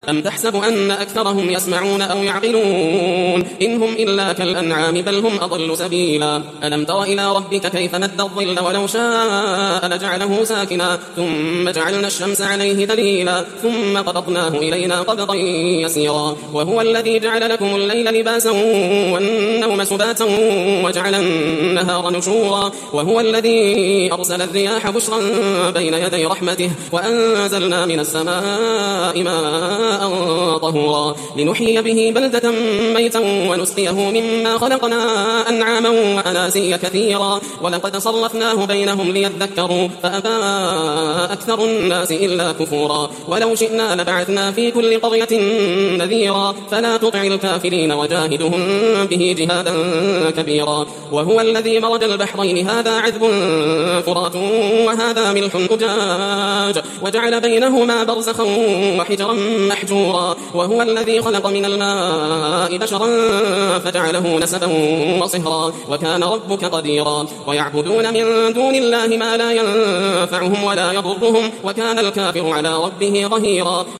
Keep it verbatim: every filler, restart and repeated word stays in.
أم تحسب أن أكثرهم يسمعون أو يعقلون إن هم إلا كالأنعام بل هم أضل سبيلا ألم تر إلى ربك كيف مد الظل ولو شاء لجعله ساكنا ثم جعلنا الشمس عليه دليلا ثم قبضناه إلينا قبضا يسيرا وهو الذي جعل لكم الليل لباسا والنوم سباتا وجعل النهار نشورا وهو الذي أرسل الرياح بشرا بين يدي رحمته وأنزلنا من السماء ماء طهورا لنحيي به بلدة ميتا ونسقيه مما خلقنا أنعاما وأناسيا كثيرا ولقد صرفناه بينهم ليذكروا فأبى أكثر الناس إلا كفورا ولو شئنا لبعثنا في كل قرية نذيرا فلا تطع الكافرين وجاهدهم به جهادا كبيرا وهو الذي مرج البحرين هذا عذب فرات وهذا ملح أجاج وجعل بينهما برزخا وحجرا محجورا وهو الذي خلق من الماء بشرا فجعله نسبا وصهرا وكان ربك قديرا ويعبدون من دون الله ما لا ينفعهم ولا يضرهم وكان الكافر على ربه ظهيرا